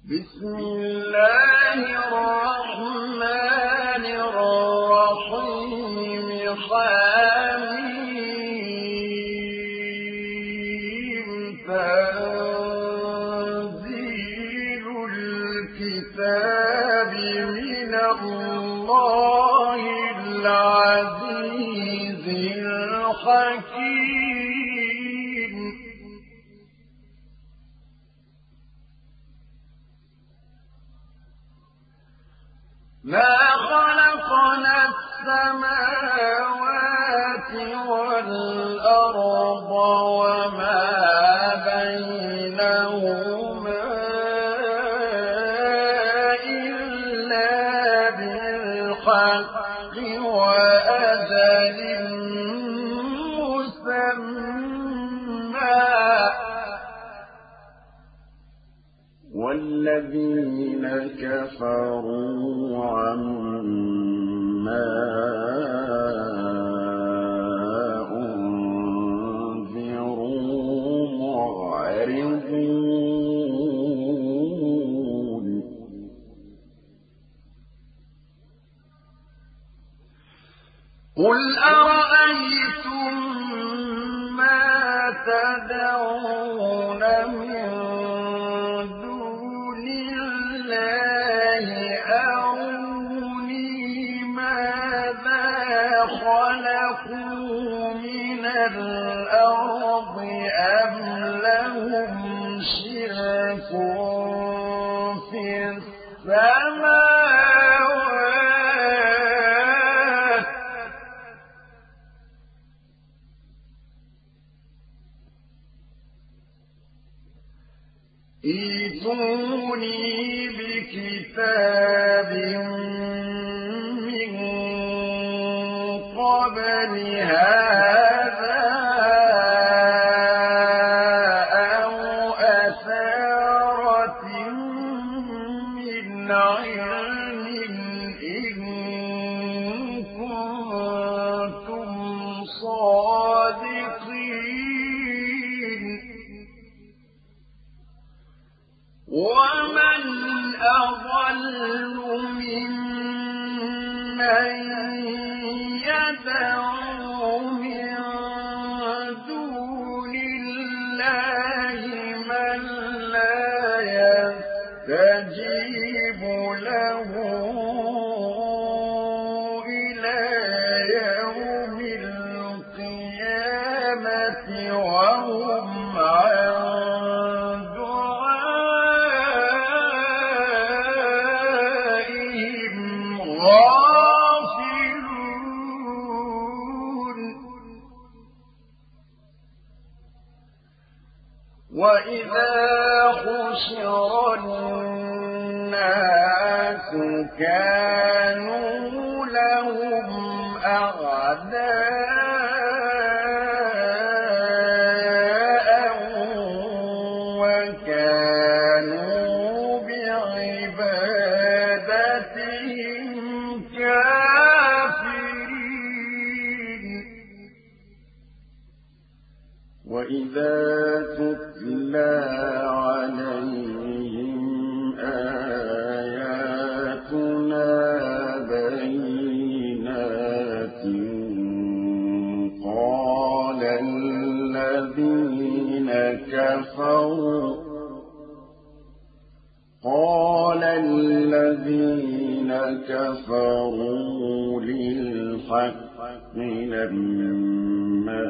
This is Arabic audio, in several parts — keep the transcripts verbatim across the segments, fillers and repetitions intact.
بسم الله الرحمن الرحيم حميم تنزيل الكتاب من الله العزيز الحكيم ما خلقنا السماوات والأرض وما بينهما إلا بالحق وأجل مسمى والذين كفروا عما أنذروا معرضون قل أرأيتم ما تدعون من خلقوا من الأرض أم لهم شرك في السماوات ائتوني بكتاب قبل هذا أو أثارة من علم إن كنتم صادقين ومن أضل ممن يدعو من دون الله من لا يستجيب له إلى يوم القيامة وهم عن دعائهم غافلون وإذا حشر الناس كانوا لهم أعداء وكانوا بعبادتهم كافرين وإذا تتلى عليهم آياتنا بينات قال الذين كفروا قال الذين كفروا للحق لما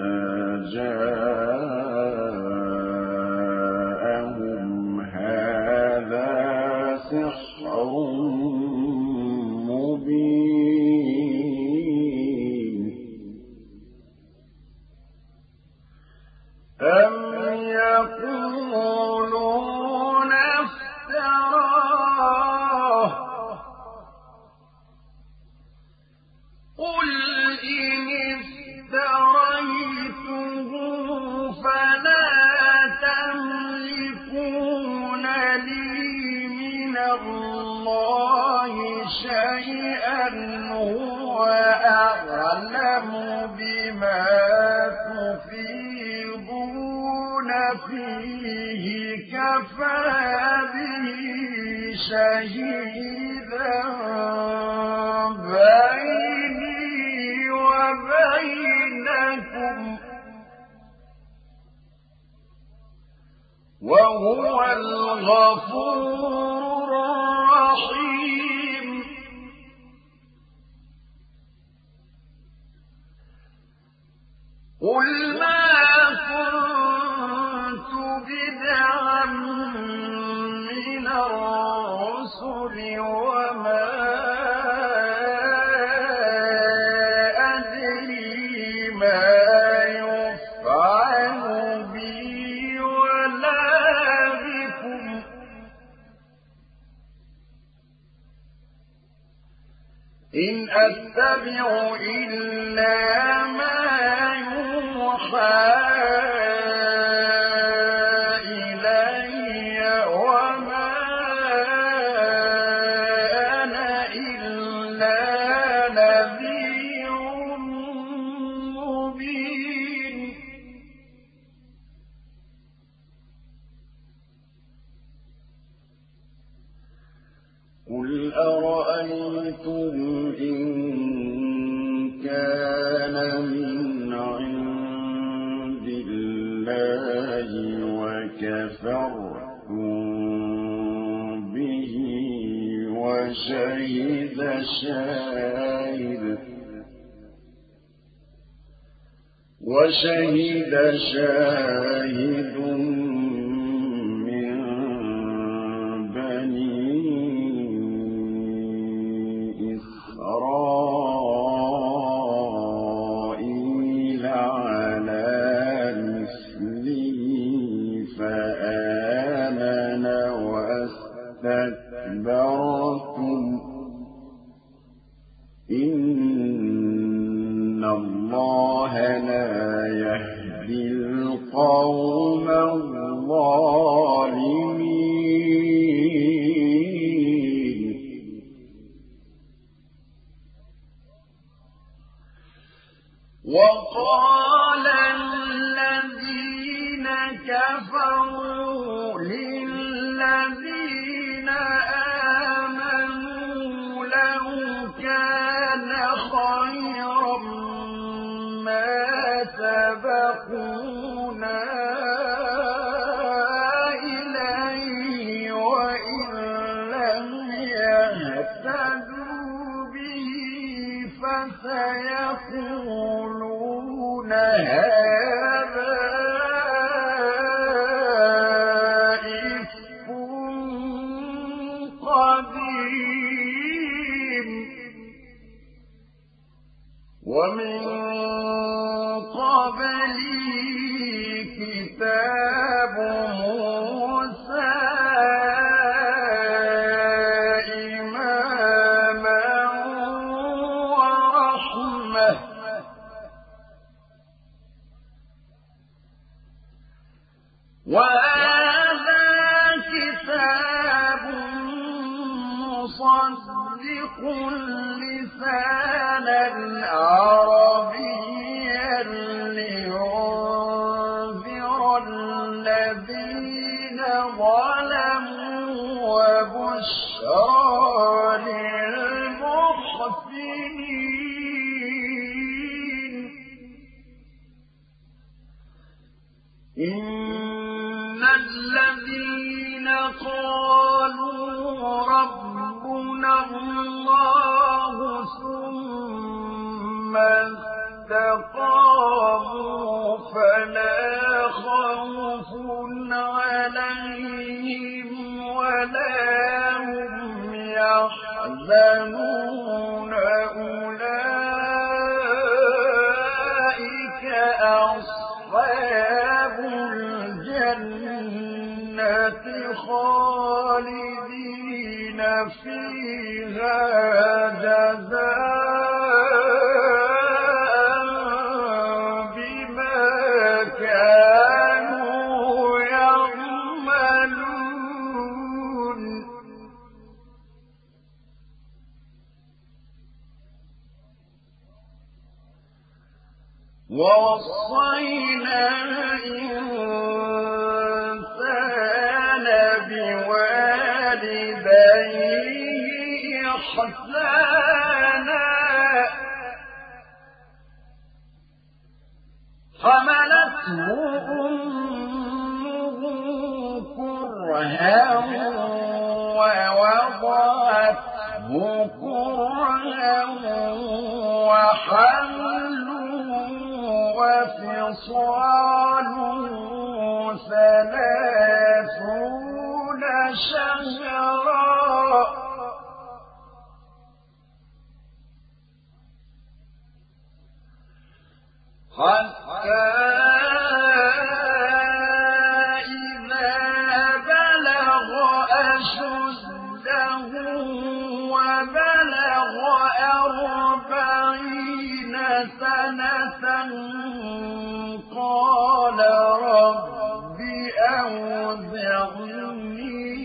جاءهم هذا سحر مبين أم يقولون افتراه قل إن افتريته فلا تملكون لي من الله شيئا هو أعلم بما تفيضون فيه كفى به شهيدا بيني وبينكم وهو الغفور الرحيم قل ما كنت بدعا من الرسل وما أدري ما يفعل بي ولا بكم إن أتبع إلا ما يوحى إلي وما أنا إلا نذير مبين قل أرأيتم إن كان من عند الله وكفرتم به وشهد شاهد وشهد شاهد من بني إسرائيل على مثله فآمن واستكبرتم إن الله لا يهدي القوم الظالمين وقال الذين كفروا للذين آمنوا لو كان خيرا ما سبقونا إليه وإن لم يهتدوا به فسيقولون هذا إفك قديم ومن قبله كتاب موسى إماما ورحمة وهذا كتاب مصدق لسانا عربيا لينذر الذين ظلموا وبشرى للمحسنين إن الذين قالوا ربنا الله ثم استقاموا فلا خوف عليهم ولا هم يحزنون أولئك أصحاب الجنة خالدين فيها جزاء بما كانوا يعملون ووصينا الإنسان بوالديه وبوالديه إحسانا حملته أمه كرها ووضعته كرها وحمله وفصاله ثلاثون شهرا حتى إذا بلغ أشده وبلغ أربعين سنة قال رب أوزعني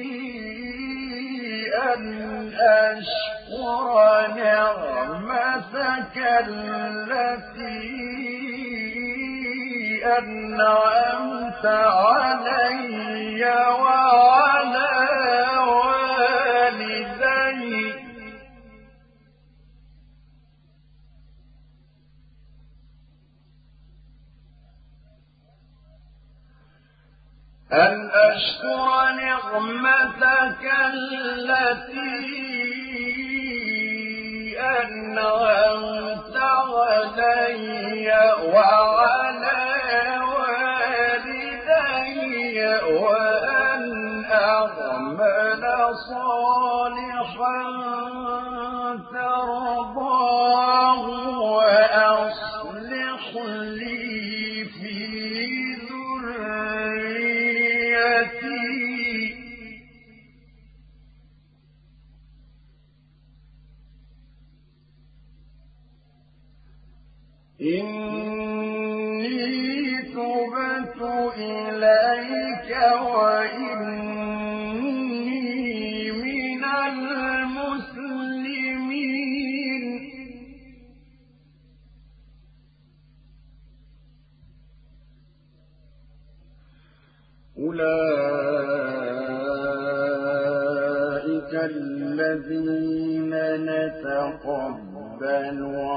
أن أشكر نعمتك التي أنعمت علي وعلى والدي أن أشكر نعمتك التي أنعمت علي وعلى والدي وأن أعمل صالحا ترضاه وأصلح لي في ذريتي إني تبت إليك وإني من المسلمين أولئك الذين نتقبل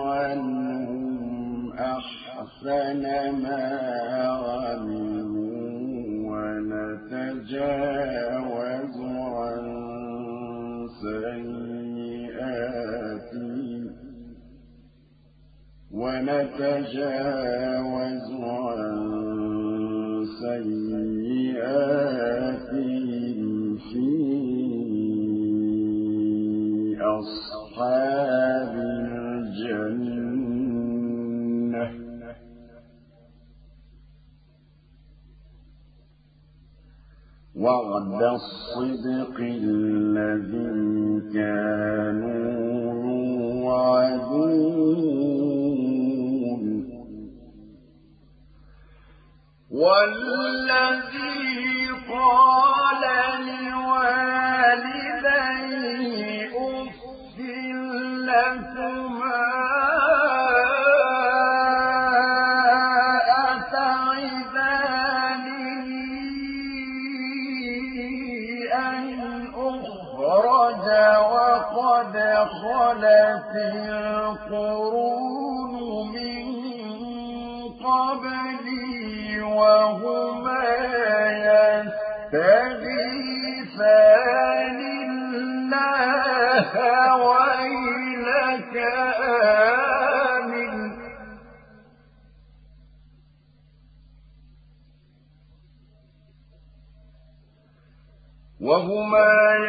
عنهم أحسن ما عملوا ونتجاوز عن سيئاتهم ونتجاوز عن سيئاتهم في أصحاب الجنة وعد الصدق الذي كانوا يوعدون والذي قال لوالديه أف لكما أتعدانني أن أخرج وقد خلت القرون من قبلي وهما يستغيثان الله ويلك آمن وهما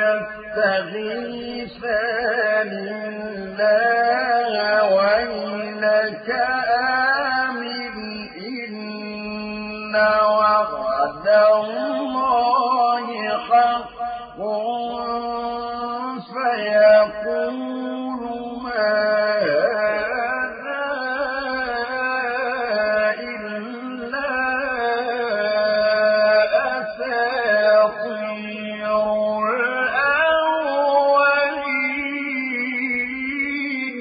يستغيثان الله ويلك آمن إن وعد الله حق فيقول ما هذا إلا أساطير الأولين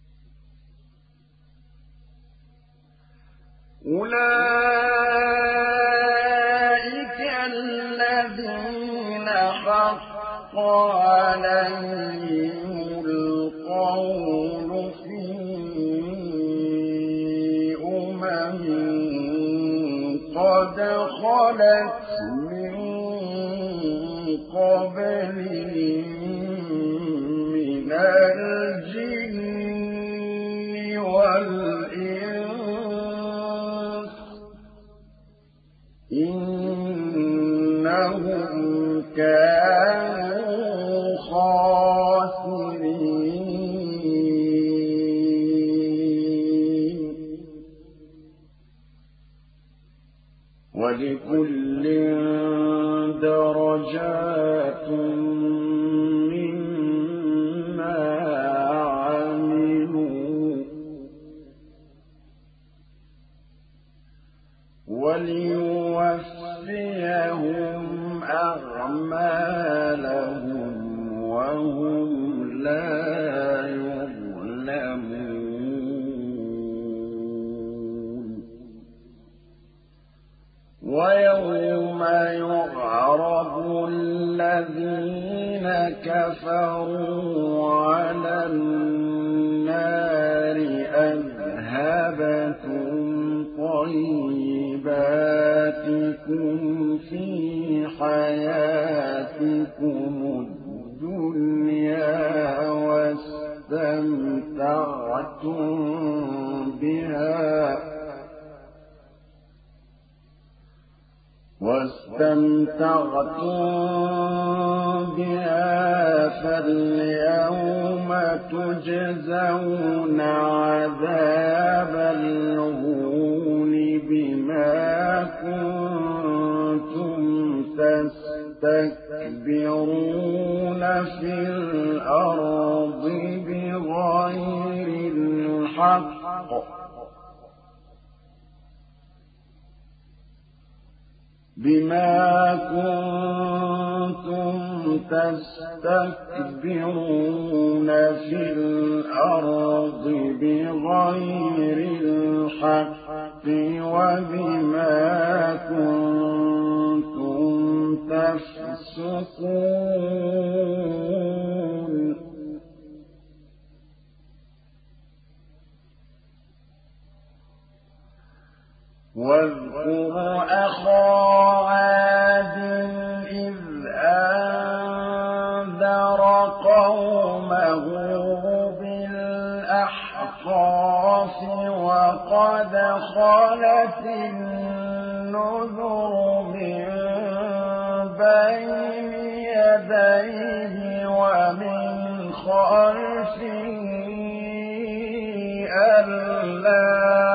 أولئك عليهم القول في أمم قد خلت من قبلهم من الجن والإنس إنهم كانوا خاسرين ولكل درجات مما عملوا وليوفيهم أعمالهم وهم لا يظلمون ويوم يعرض الذين كفروا على النار أذهبتم طيباتكم في حياتكم الدنيا واستمتعتم بها واستمتعتم بها فاليوم تجزون عذاب الهون بما كنتم تستكبرون في الأرض بغير الحق بما كنتم تستكبرون في الأرض بغير الحق وبما كنتم تفسقون واذكر أخا عاد إذ أنذر قومه بالأحقاف وقد خلت النذر من بين يديه ومن خلفه ألا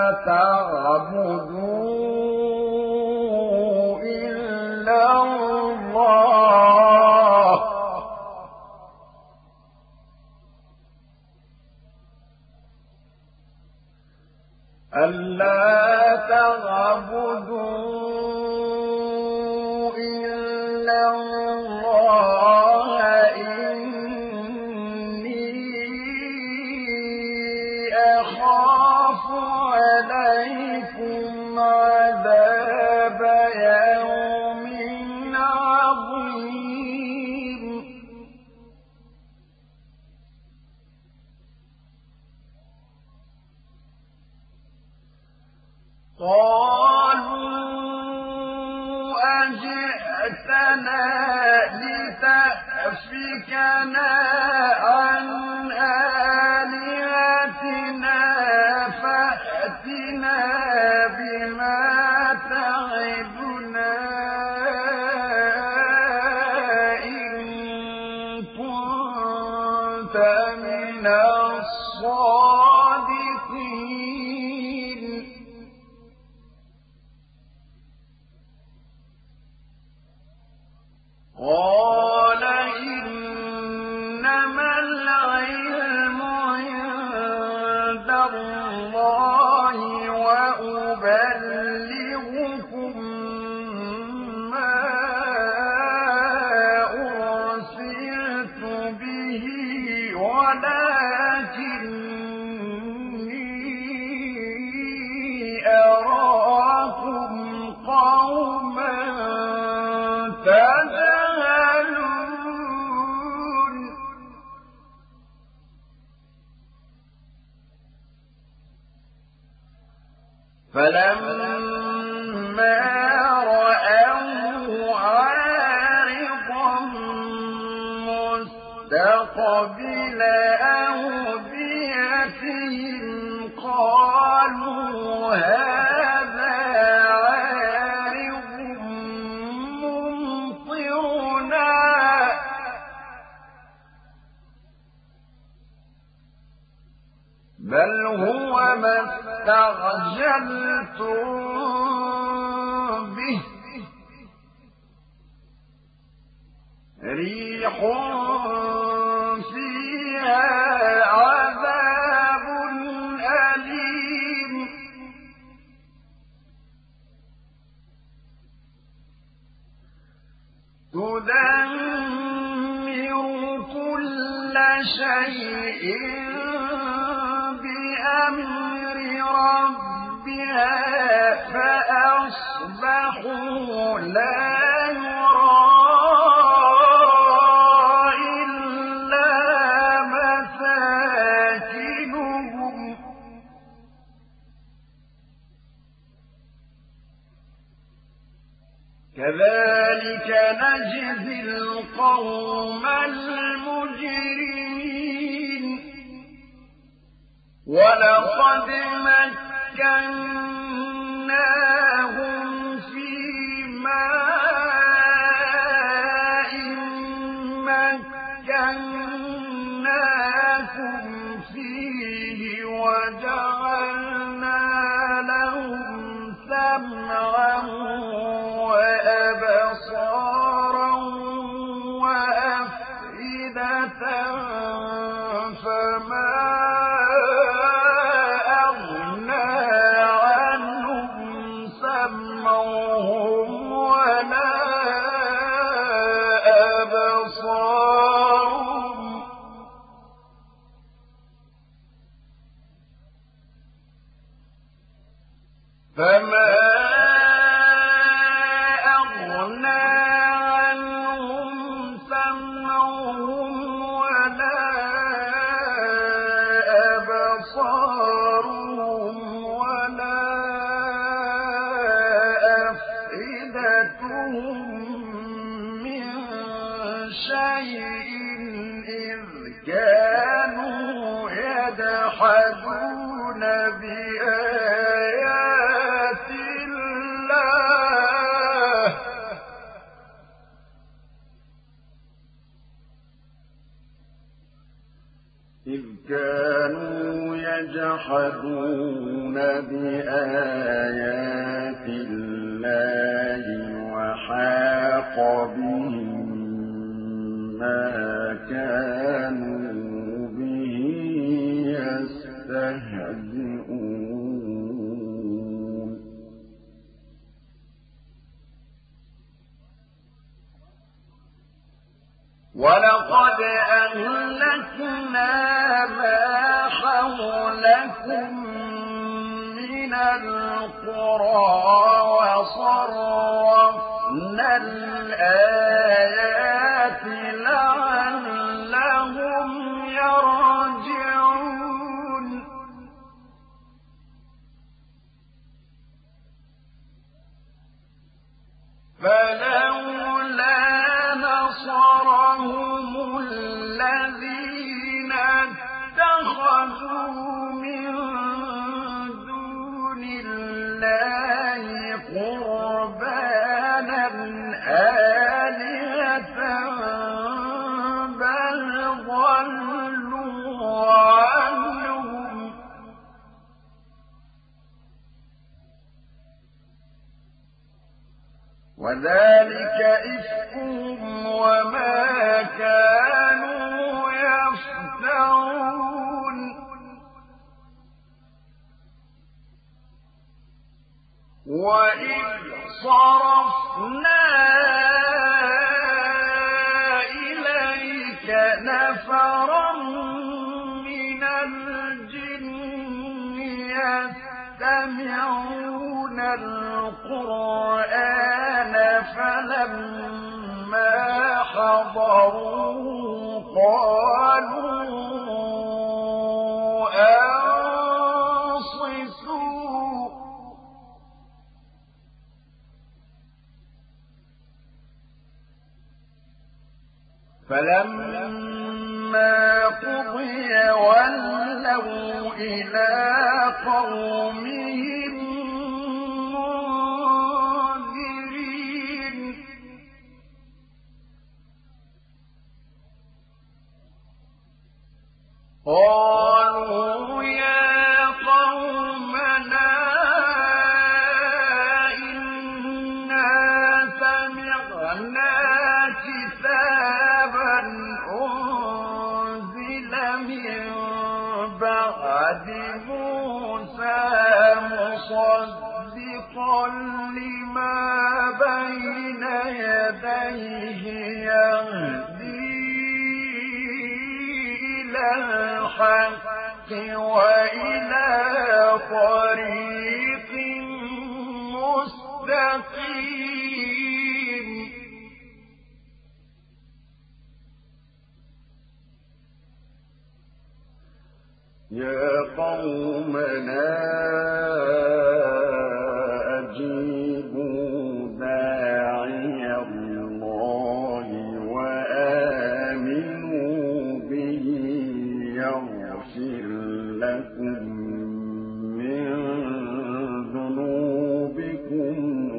تعبدوا إلا الله ألا تعبدوا إلا الله إني أخاف عليكم عذاب يوم عظيم قالوا أجئتنا لتأفكنا عن آلهتنا فأتنا بما تعدنا إن كنت من الصادقين قال إنما العلم عند الله وأبلغكم ما أرسلت به ولكني أراكم قوما تجهلون قبل أوديتهم قالوا هذا عارض ممطرنا بل هو ما استعجلتم به ريح فيها عذاب أليم تدمر كل شيء بأمر ربها فأصبحوا لا يرى إلا مساكنهم كذلك نجزي القوم المجرمين ولقد مكناهم في ماء مكناكم فيه وجعلنا لهم سمعا وأبصارا وأفئدة فما فما أغنى عنهم سمعهم ولا أبصارهم ولا أفئدتهم من شيء إذ كانوا يجحدون بآيات إذ كانوا يجحدون بآيات الله وحاق بهم ما كانوا به يستهزئون ولقد أهلكنا ما حولكم من القرى وصرفنا الآيات لعلهم يرجعون فلولا نصرهم الذين اتخذوا من دون الله قربانا آلهة بل ضلوا عنهم وذلك إفكهم وما كانوا يفترون وإذ صرفنا إليك نفرا من الجن يستمعون القرآن فلما حضروا قالوا أنصتوا فلما فلما قضي ولوا إلى قومهم منذرين قالوا يا قومنا إنا سمعنا كتابا أنزل من بعد موسى مصدقا لما بين يديه يهدي إلى الحق وإلى طريق مستقيم يا قومنا أجيبوا داعي الله وآمنوا به يغفر لكم من ذنوبكم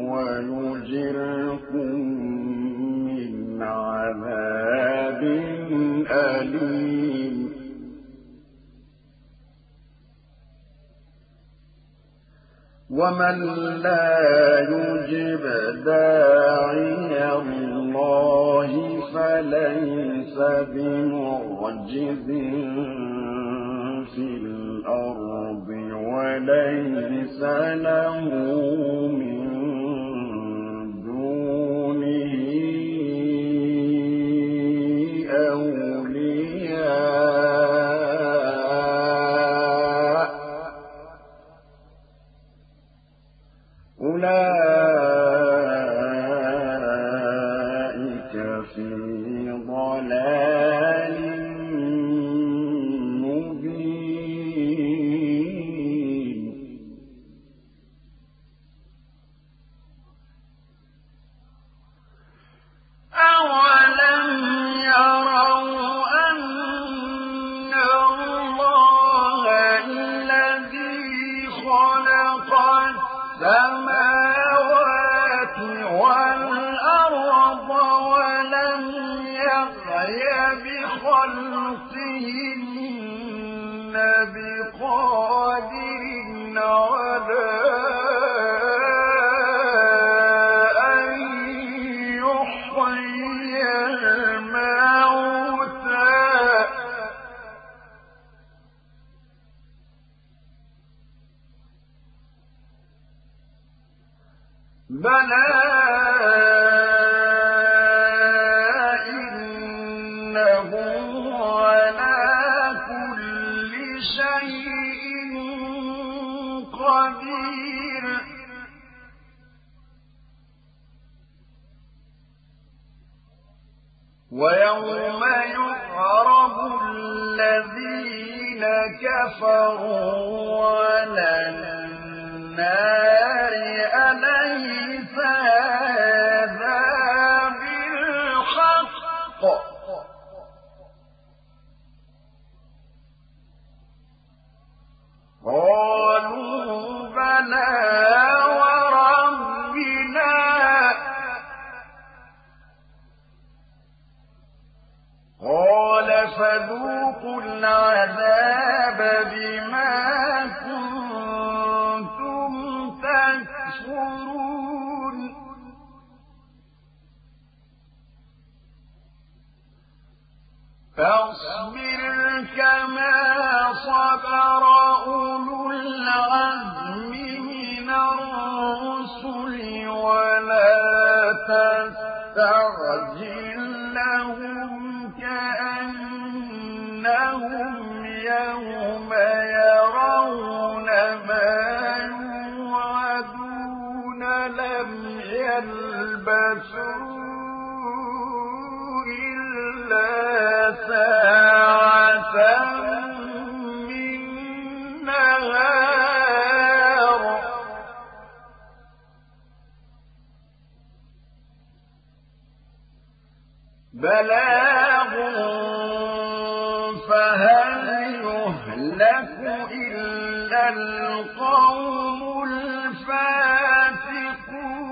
ويجركم من عذاب أليم ومن لا يجب داعي الله فليس بمعجز في الأرض وليس له من دونه أولياء أولئك في ضلال مبين أولم يروا أن الله الذي خلق السماوات والأرض ولم يغي بخلقهن بقادر على أن يحيي الموتى بلى إنه على كل شيء قدير ويوم يعرض الذين كفروا على النار أليس هذا بالحق قالوا بلى وربنا قال فذوقوا العذاب بما كنتم تكفرون فاصبر كما صبر أولو العزم من الرسل ولا تستعجل لهم كأنهم يوم يرون ما يوعدون لم يلبثوا إلا ساعة من نهار بلاغ القوم الفاسقون.